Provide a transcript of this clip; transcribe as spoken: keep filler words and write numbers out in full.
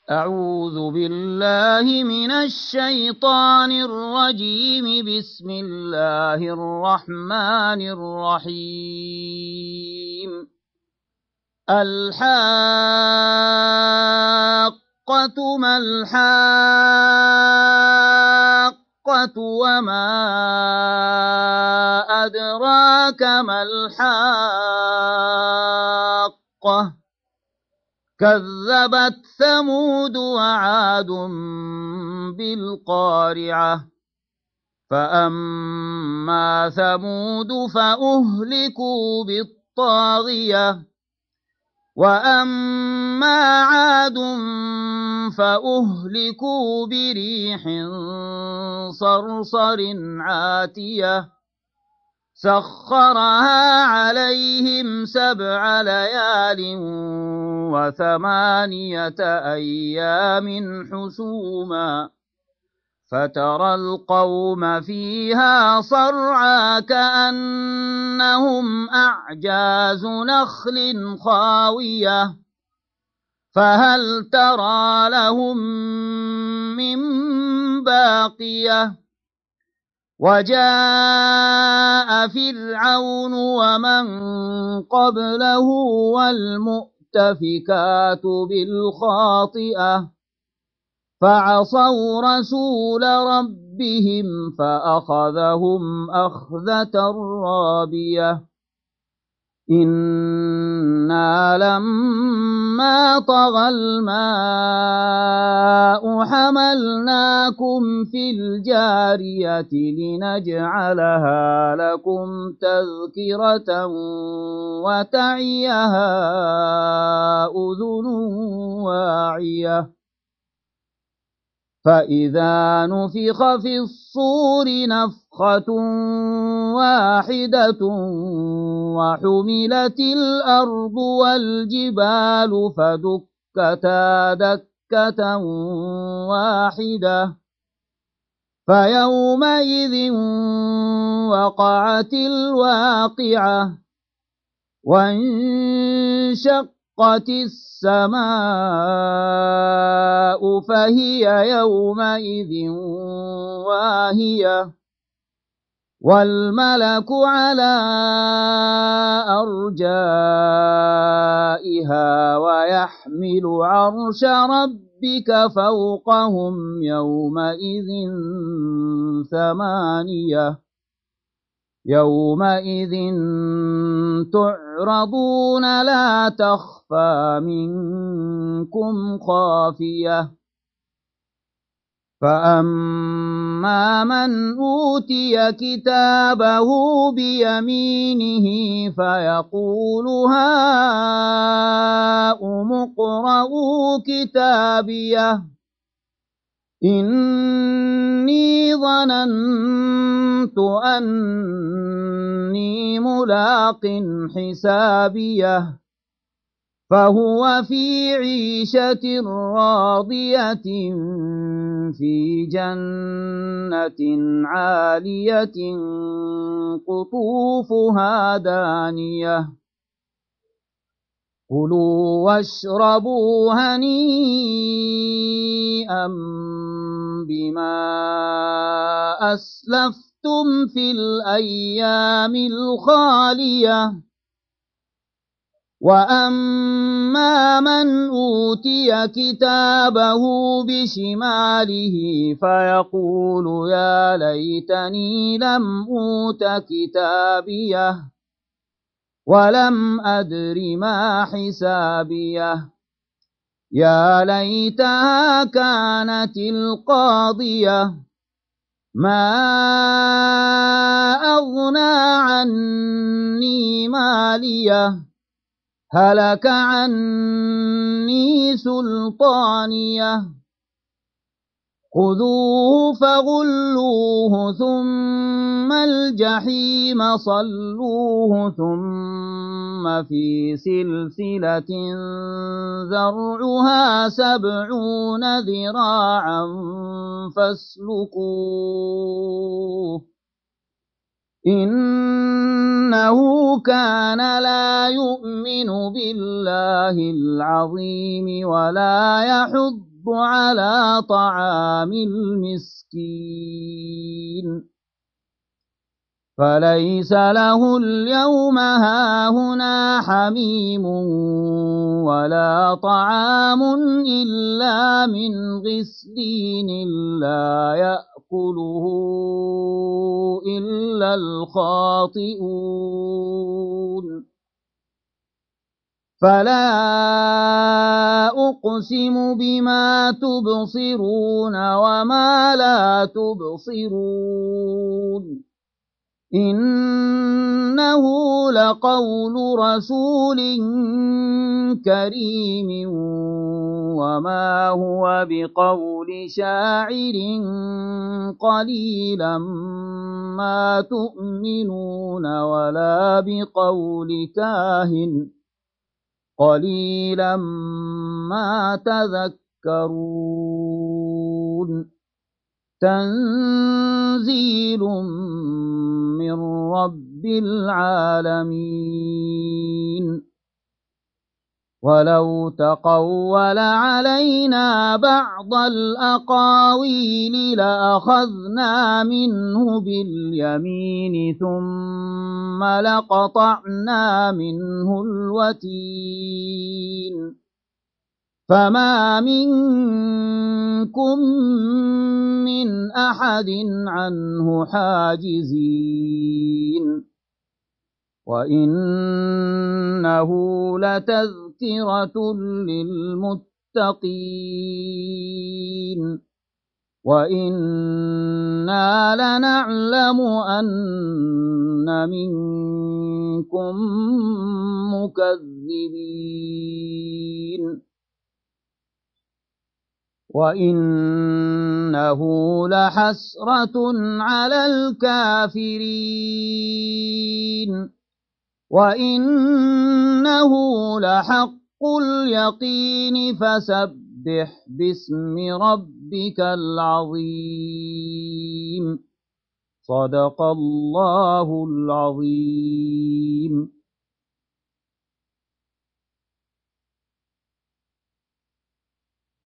أعوذ بالله من الشيطان الرجيم. بسم الله الرحمن الرحيم. الحاقة ما الحاقة وما أدراك ما الحاقة. كذبت ثمود وعاد بالقارعة. فأما ثمود فأهلكوا بالطاغية وأما عاد فأهلكوا بريح صرصر عاتية سخرها عليهم سبع ليال وثمانية أيام حسوما فترى القوم فيها صرعى كأنهم أعجاز نخل خاوية فهل ترى لهم من باقية. وجاء فرعون ومن قبله والمؤتفكات بالخاطئة فعصوا رسول ربهم فأخذهم أخذة رابية. إنا لما طغى الماء حملناكم في الجارية لنجعلها لكم تذكرة وتعيها أذن واعية. فإذا نفخ في الصور نفخة واحدة وحملت الأرض والجبال فدكتا دكة واحدة فيومئذ وقعت الواقعة. وانشقت السماء فهي يومئذ واهية والملك على أرجائها ويحمل عرش ربك فوقهم يومئذ ثمانية. يومئذ تعرضون لا تخفى منكم خافية. فأما من أوتي كتابه بيمينه فيقول هاؤم اقرءوا كتابيه إني ظننت أني ملاق حسابيه فهو في عيشة راضية في جنة عالية قطوفها دانية. كلوا واشربوا هنيئا بما أسلفتم في الأيام الخالية. وأما من أوتي كتابه بشماله فيقول يا ليتني لم أوت كتابيه ولم أدر ما حسابيه يا ليتها كانت القاضية ما أغنى عني ماليه هلك عني سلطانيه. خذوه فغلوه ثم الجحيم صلوه ثم في سلسلة ذرعها سبعون ذراعا فاسلكوه إنه كان لا يؤمن بالله العظيم ولا يحض على طعام المسكين فليس له اليوم هاهنا حميم ولا طعام إلا من غسلين لا يأكله إلا الخاطئون فلا أقسم بما تبصرون وما لا تبصرون إنه لقول رسول كريم وما هو بقول شاعر قليلا ما تؤمنون ولا بقول كاهن قليلا ما تذكرون تنزيل من رب العالمين ولو تقول علينا بعض الأقاويل لأخذنا منه باليمين ثم لقطعنا منه الوتين فما منكم من أحد عنه حاجزين وإنه لتذكرة للمتقين وإنا لنعلم أن منكم مكذبين وإنه لحسرة على الكافرين وإنه لحق اليقين فسبح باسم ربك العظيم صدق الله العظيم.